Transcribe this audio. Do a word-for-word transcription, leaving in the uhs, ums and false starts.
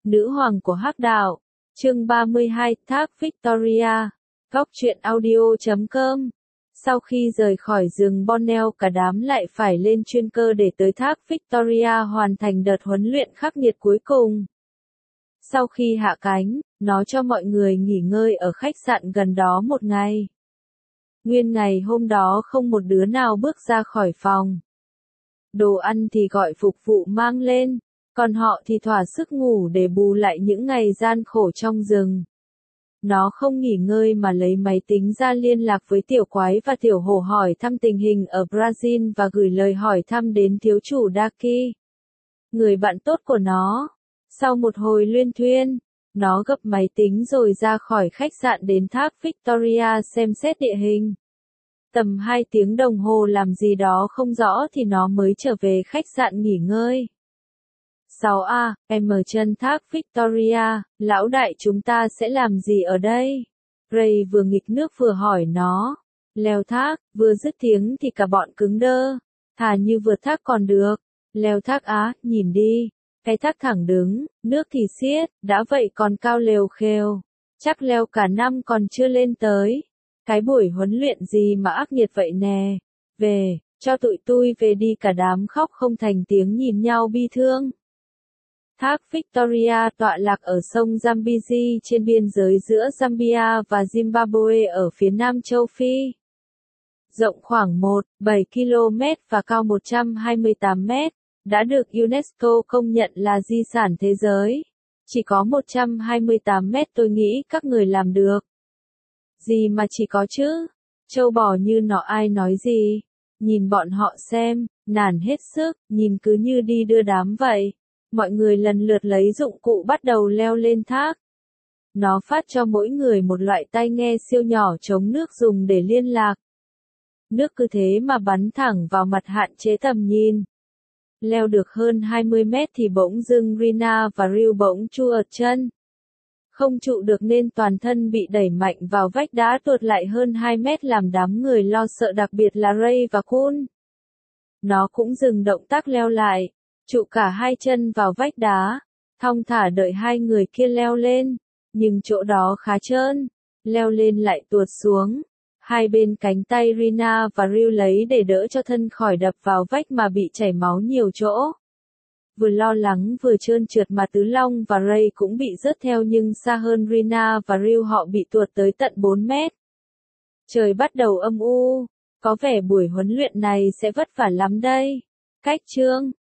Nữ hoàng của Hắc đạo. Chương ba mươi hai, thác Victoria. Góc truyện audio chấm com. Sau khi rời khỏi rừng Borneo, cả đám lại phải lên chuyên cơ để tới thác Victoria hoàn thành đợt huấn luyện khắc nghiệt cuối cùng. Sau khi hạ cánh, nó cho mọi người nghỉ ngơi ở khách sạn gần đó một ngày. Nguyên ngày hôm đó không một đứa nào bước ra khỏi phòng. Đồ ăn thì gọi phục vụ mang lên, còn họ thì thỏa sức ngủ để bù lại những ngày gian khổ trong rừng. Nó không nghỉ ngơi mà lấy máy tính ra liên lạc với tiểu quái và tiểu hổ hỏi thăm tình hình ở Brazil và gửi lời hỏi thăm đến thiếu chủ Daki, người bạn tốt của nó. Sau một hồi luyên thuyên, nó gấp máy tính rồi ra khỏi khách sạn đến thác Victoria xem xét địa hình. Tầm hai tiếng đồng hồ làm gì đó không rõ thì nó mới trở về khách sạn nghỉ ngơi. sáu A, em ở chân thác Victoria, lão đại chúng ta sẽ làm gì ở đây? Ray vừa nghịch nước vừa hỏi nó. Leo thác, vừa dứt tiếng thì cả bọn cứng đơ. Thà như vượt thác còn được. Leo thác á, nhìn đi. Cái thác thẳng đứng, nước thì xiết, đã vậy còn cao lều khều. Chắc leo cả năm còn chưa lên tới. Cái buổi huấn luyện gì mà ác nghiệt vậy nè. Về, cho tụi tui về đi, cả đám khóc không thành tiếng nhìn nhau bi thương. Thác Victoria tọa lạc ở sông Zambezi trên biên giới giữa Zambia và Zimbabwe ở phía nam châu Phi. Rộng khoảng một phẩy bảy ki lô mét và cao một trăm hai mươi tám mét, đã được UNESCO công nhận là di sản thế giới. Chỉ có một trăm hai mươi tám mét tôi nghĩ các người làm được. Gì mà chỉ có chứ? Trâu bò như nọ ai nói gì? Nhìn bọn họ xem, nản hết sức, nhìn cứ như đi đưa đám vậy. Mọi người lần lượt lấy dụng cụ bắt đầu leo lên thác. Nó phát cho mỗi người một loại tai nghe siêu nhỏ chống nước dùng để liên lạc. Nước cứ thế mà bắn thẳng vào mặt hạn chế tầm nhìn. Leo được hơn hai mươi mét thì bỗng dưng Rina và Ryu bỗng chu ở chân. Không trụ được nên toàn thân bị đẩy mạnh vào vách đá tuột lại hơn hai mét làm đám người lo sợ, đặc biệt là Ray và Kun. Nó cũng dừng động tác leo lại, trụ cả hai chân vào vách đá, thong thả đợi hai người kia leo lên, nhưng chỗ đó khá trơn, leo lên lại tuột xuống. Hai bên cánh tay Rina và Ryu lấy để đỡ cho thân khỏi đập vào vách mà bị chảy máu nhiều chỗ. Vừa lo lắng vừa trơn trượt mà Tứ Long và Ray cũng bị rớt theo, nhưng xa hơn Rina và Ryu, họ bị tuột tới tận bốn mét. Trời bắt đầu âm u, có vẻ buổi huấn luyện này sẽ vất vả lắm đây. Cách chương